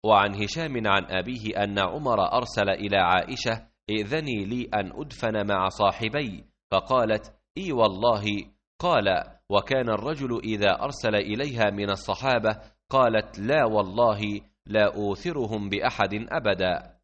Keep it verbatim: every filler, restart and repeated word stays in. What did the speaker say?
وعن هشام عن أبيه أن عمر أرسل إلى عائشة: ائذني لي أن أدفن مع صاحبي، فقالت: إي والله. قال: وكان الرجل إذا أرسل إليها من الصحابة قالت: لا والله لا أوثرهم بأحد أبدا.